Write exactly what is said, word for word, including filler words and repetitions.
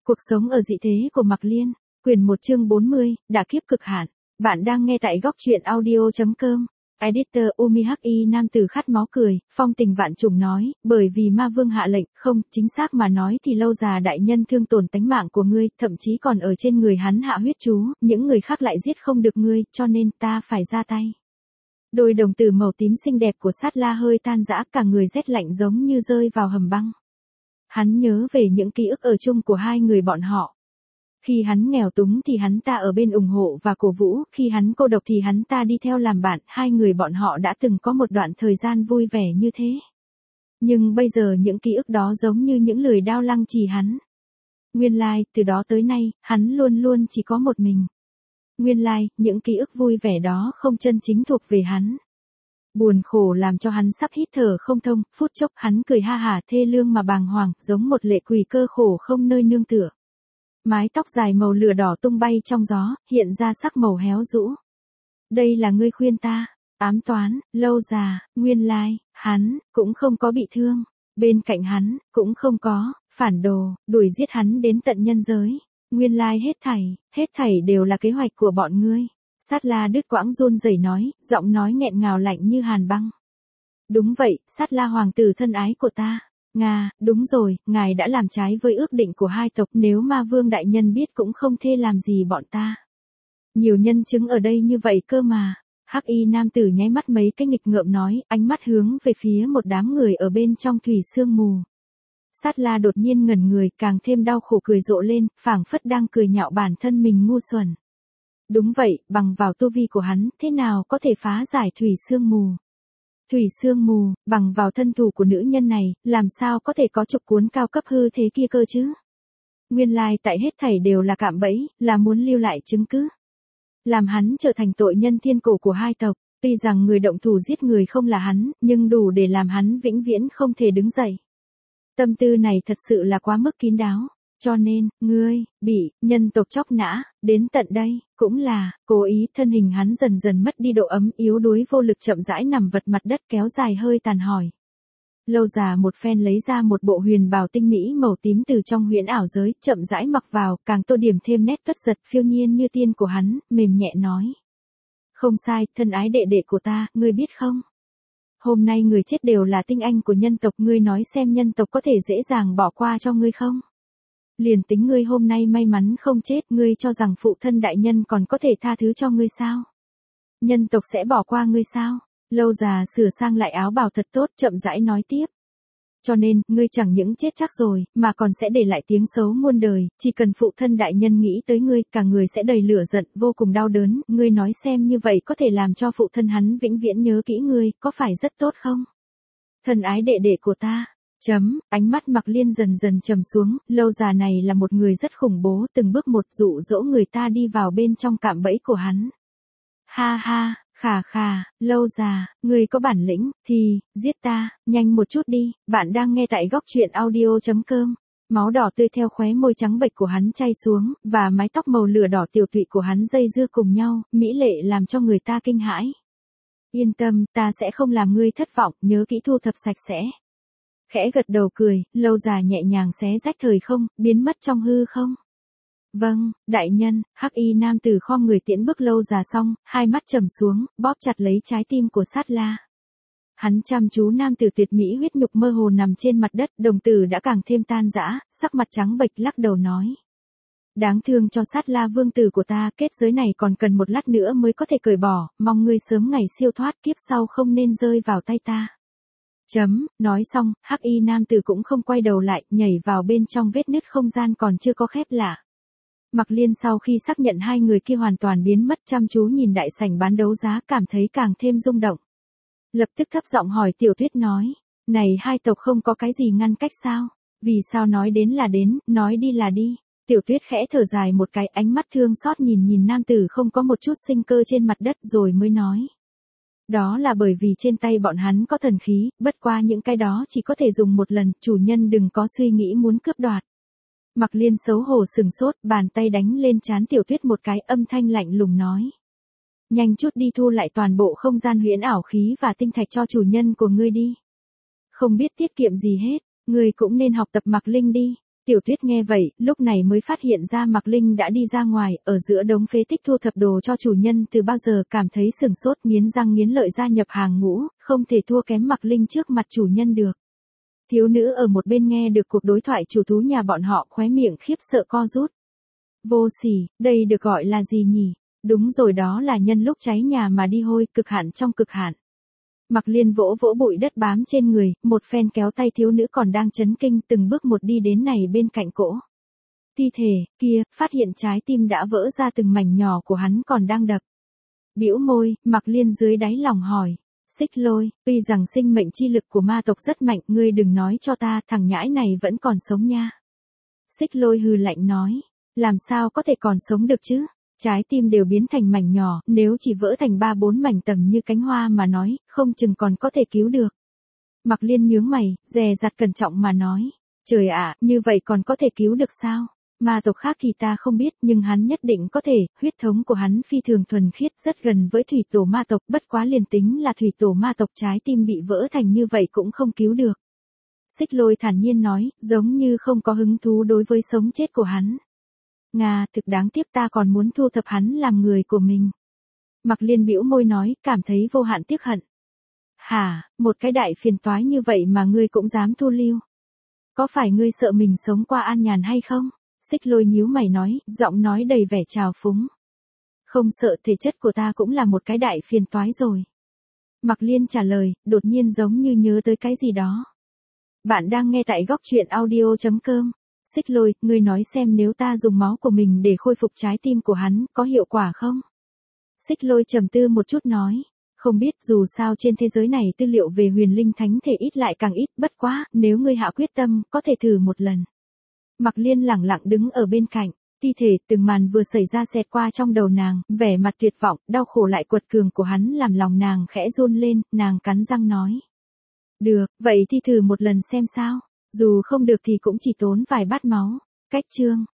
Cuộc sống ở dị thế của Mạc Liên, quyển một chương bốn mươi, đả kiếp cực hạn. Bạn đang nghe tại góc truyện audio chấm com. Editor Umi Hắc Y nam tử khát máu cười, phong tình vạn trùng nói, bởi vì ma vương hạ lệnh, không, chính xác mà nói thì lâu già đại nhân thương tổn tánh mạng của ngươi, thậm chí còn ở trên người hắn hạ huyết chú, những người khác lại giết không được ngươi, cho nên ta phải ra tay. Đôi đồng tử màu tím xinh đẹp của Sát La hơi tan rã, cả người rét lạnh giống như rơi vào hầm băng. Hắn nhớ về những ký ức ở chung của hai người bọn họ. Khi hắn nghèo túng thì hắn ta ở bên ủng hộ và cổ vũ, khi hắn cô độc thì hắn ta đi theo làm bạn, hai người bọn họ đã từng có một đoạn thời gian vui vẻ như thế. Nhưng bây giờ những ký ức đó giống như những lời đao lăng trì hắn. Nguyên lai, từ đó tới nay, hắn luôn luôn chỉ có một mình. Nguyên lai, những ký ức vui vẻ đó không chân chính thuộc về hắn. Buồn khổ làm cho hắn sắp hít thở không thông, phút chốc hắn cười ha hả thê lương mà bàng hoàng, giống một lệ quỷ cơ khổ không nơi nương tựa. Mái tóc dài màu lửa đỏ tung bay trong gió, hiện ra sắc màu héo rũ. Đây là ngươi khuyên ta, ám toán, lâu già, nguyên lai, hắn, cũng không có bị thương. Bên cạnh hắn, cũng không có, phản đồ, đuổi giết hắn đến tận nhân giới. Nguyên lai hết thảy, hết thảy đều là kế hoạch của bọn ngươi. Sát La đứt quãng run rẩy nói, giọng nói nghẹn ngào lạnh như hàn băng. Đúng vậy, Sát La hoàng tử thân ái của ta. Nga, đúng rồi, ngài đã làm trái với ước định của hai tộc, nếu ma vương đại nhân biết cũng không thê làm gì bọn ta. Nhiều nhân chứng ở đây như vậy cơ mà. Hắc Y nam tử nháy mắt mấy cái nghịch ngợm nói, ánh mắt hướng về phía một đám người ở bên trong thủy sương mù. Sát La đột nhiên ngẩn người, càng thêm đau khổ cười rộ lên, phảng phất đang cười nhạo bản thân mình ngu xuẩn. Đúng vậy, bằng vào tu vi của hắn, thế nào có thể phá giải thủy sương mù? Thủy sương mù, bằng vào thân thủ của nữ nhân này, làm sao có thể có trục cuốn cao cấp hư thế kia cơ chứ? Nguyên lai tại hết thảy đều là cạm bẫy, là muốn lưu lại chứng cứ. Làm hắn trở thành tội nhân thiên cổ của hai tộc, tuy rằng người động thủ giết người không là hắn, nhưng đủ để làm hắn vĩnh viễn không thể đứng dậy. Tâm tư này thật sự là quá mức kín đáo. Cho nên, ngươi, bị, nhân tộc chóc nã, đến tận đây, cũng là, cố ý. Thân hình hắn dần dần mất đi độ ấm, yếu đuối vô lực chậm rãi nằm vật mặt đất kéo dài hơi tàn hỏi. Lâu già một phen lấy ra một bộ huyền bào tinh mỹ màu tím từ trong huyễn ảo giới, chậm rãi mặc vào, càng tô điểm thêm nét tuất giật phiêu nhiên như tiên của hắn, mềm nhẹ nói. Không sai, thân ái đệ đệ của ta, ngươi biết không? Hôm nay người chết đều là tinh anh của nhân tộc, ngươi nói xem nhân tộc có thể dễ dàng bỏ qua cho ngươi không? Liền tính ngươi hôm nay may mắn không chết, ngươi cho rằng phụ thân đại nhân còn có thể tha thứ cho ngươi sao? Nhân tộc sẽ bỏ qua ngươi sao? Lâu già sửa sang lại áo bào thật tốt, chậm rãi nói tiếp. Cho nên, ngươi chẳng những chết chắc rồi, mà còn sẽ để lại tiếng xấu muôn đời, chỉ cần phụ thân đại nhân nghĩ tới ngươi, cả người sẽ đầy lửa giận, vô cùng đau đớn, ngươi nói xem như vậy có thể làm cho phụ thân hắn vĩnh viễn nhớ kỹ ngươi, có phải rất tốt không? Thân ái đệ đệ của ta. Chấm, ánh mắt Mạc Liên dần dần trầm xuống, lâu già này là một người rất khủng bố, từng bước một dụ dỗ người ta đi vào bên trong cạm bẫy của hắn. Ha ha, khà khà, lâu già, người có bản lĩnh, thì, giết ta, nhanh một chút đi, bạn đang nghe tại góc truyện audio chấm com. Máu đỏ tươi theo khóe môi trắng bệch của hắn chay xuống, và mái tóc màu lửa đỏ tiểu tụy của hắn dây dưa cùng nhau, mỹ lệ làm cho người ta kinh hãi. Yên tâm, ta sẽ không làm ngươi thất vọng, nhớ kỹ thu thập sạch sẽ. Khẽ gật đầu cười, lâu già nhẹ nhàng xé rách thời không, biến mất trong hư không. Vâng, đại nhân. Hắc Y nam tử khom người tiễn bước lâu già xong, hai mắt trầm xuống, bóp chặt lấy trái tim của Sát La. Hắn chăm chú nam tử tuyệt mỹ huyết nhục mơ hồ nằm trên mặt đất, đồng tử đã càng thêm tan rã, sắc mặt trắng bệch lắc đầu nói. Đáng thương cho Sát La vương tử của ta, kết giới này còn cần một lát nữa mới có thể cởi bỏ, mong ngươi sớm ngày siêu thoát, kiếp sau không nên rơi vào tay ta. Chấm, nói xong, Hắc Y nam tử cũng không quay đầu lại, nhảy vào bên trong vết nứt không gian còn chưa có khép lại. Mạc Liên sau khi xác nhận hai người kia hoàn toàn biến mất, chăm chú nhìn đại sảnh bán đấu giá, cảm thấy càng thêm rung động. Lập tức thấp giọng hỏi Tiểu Tuyết nói, này hai tộc không có cái gì ngăn cách sao? Vì sao nói đến là đến, nói đi là đi? Tiểu Tuyết khẽ thở dài một cái, ánh mắt thương xót nhìn nhìn nam tử không có một chút sinh cơ trên mặt đất rồi mới nói. Đó là bởi vì trên tay bọn hắn có thần khí, bất qua những cái đó chỉ có thể dùng một lần, chủ nhân đừng có suy nghĩ muốn cướp đoạt. Mạc Liên xấu hổ sừng sốt, bàn tay đánh lên trán Tiểu Tuyết một cái, âm thanh lạnh lùng nói. Nhanh chút đi thu lại toàn bộ không gian huyễn ảo khí và tinh thạch cho chủ nhân của ngươi đi. Không biết tiết kiệm gì hết, ngươi cũng nên học tập Mạc Linh đi. Tiểu Tuyết nghe vậy, lúc này mới phát hiện ra Mạc Linh đã đi ra ngoài, ở giữa đống phế tích thu thập đồ cho chủ nhân từ bao giờ, cảm thấy sừng sốt, nghiến răng nghiến lợi gia nhập hàng ngũ, không thể thua kém Mạc Linh trước mặt chủ nhân được. Thiếu nữ ở một bên nghe được cuộc đối thoại chủ thú nhà bọn họ, khóe miệng khiếp sợ co rút. Vô sỉ, đây được gọi là gì nhỉ? Đúng rồi, đó là nhân lúc cháy nhà mà đi hôi, cực hạn trong cực hạn. Mạc Liên vỗ vỗ bụi đất bám trên người, một phen kéo tay thiếu nữ còn đang chấn kinh, từng bước một đi đến này bên cạnh cỗ thi thể kia, phát hiện trái tim đã vỡ ra từng mảnh nhỏ của hắn còn đang đập. Bĩu môi, Mạc Liên dưới đáy lòng hỏi. Xích Lôi, tuy rằng sinh mệnh chi lực của ma tộc rất mạnh, ngươi đừng nói cho ta, thằng nhãi này vẫn còn sống nha. Xích Lôi hừ lạnh nói. Làm sao có thể còn sống được chứ? Trái tim đều biến thành mảnh nhỏ, nếu chỉ vỡ thành ba bốn mảnh tầm như cánh hoa mà nói, không chừng còn có thể cứu được. Mạc Liên nhướng mày, dè dặt cẩn trọng mà nói. Trời ạ, như vậy còn có thể cứu được sao? Ma tộc khác thì ta không biết, nhưng hắn nhất định có thể, huyết thống của hắn phi thường thuần khiết, rất gần với thủy tổ ma tộc, bất quá liền tính là thủy tổ ma tộc trái tim bị vỡ thành như vậy cũng không cứu được. Xích Lôi thản nhiên nói, giống như không có hứng thú đối với sống chết của hắn. Nga, thực đáng tiếc, ta còn muốn thu thập hắn làm người của mình. Mạc Liên bĩu môi nói, cảm thấy vô hạn tiếc hận. Hả, một cái đại phiền toái như vậy mà ngươi cũng dám thu lưu? Có phải ngươi sợ mình sống qua an nhàn hay không? Xích Lôi nhíu mày nói, giọng nói đầy vẻ trào phúng. Không sợ, thể chất của ta cũng là một cái đại phiền toái rồi. Mạc Liên trả lời, đột nhiên giống như nhớ tới cái gì đó. Bạn đang nghe tại góc truyện audio chấm com. Xích Lôi, ngươi nói xem nếu ta dùng máu của mình để khôi phục trái tim của hắn, có hiệu quả không? Xích Lôi trầm tư một chút nói. Không biết, dù sao trên thế giới này tư liệu về huyền linh thánh thể ít lại càng ít, bất quá, nếu ngươi hạ quyết tâm, có thể thử một lần. Mạc Liên lẳng lặng đứng ở bên cạnh, thi thể từng màn vừa xảy ra xẹt qua trong đầu nàng, vẻ mặt tuyệt vọng, đau khổ lại quật cường của hắn làm lòng nàng khẽ run lên, nàng cắn răng nói. Được, vậy thì thử một lần xem sao, dù không được thì cũng chỉ tốn vài bát máu. Cách chương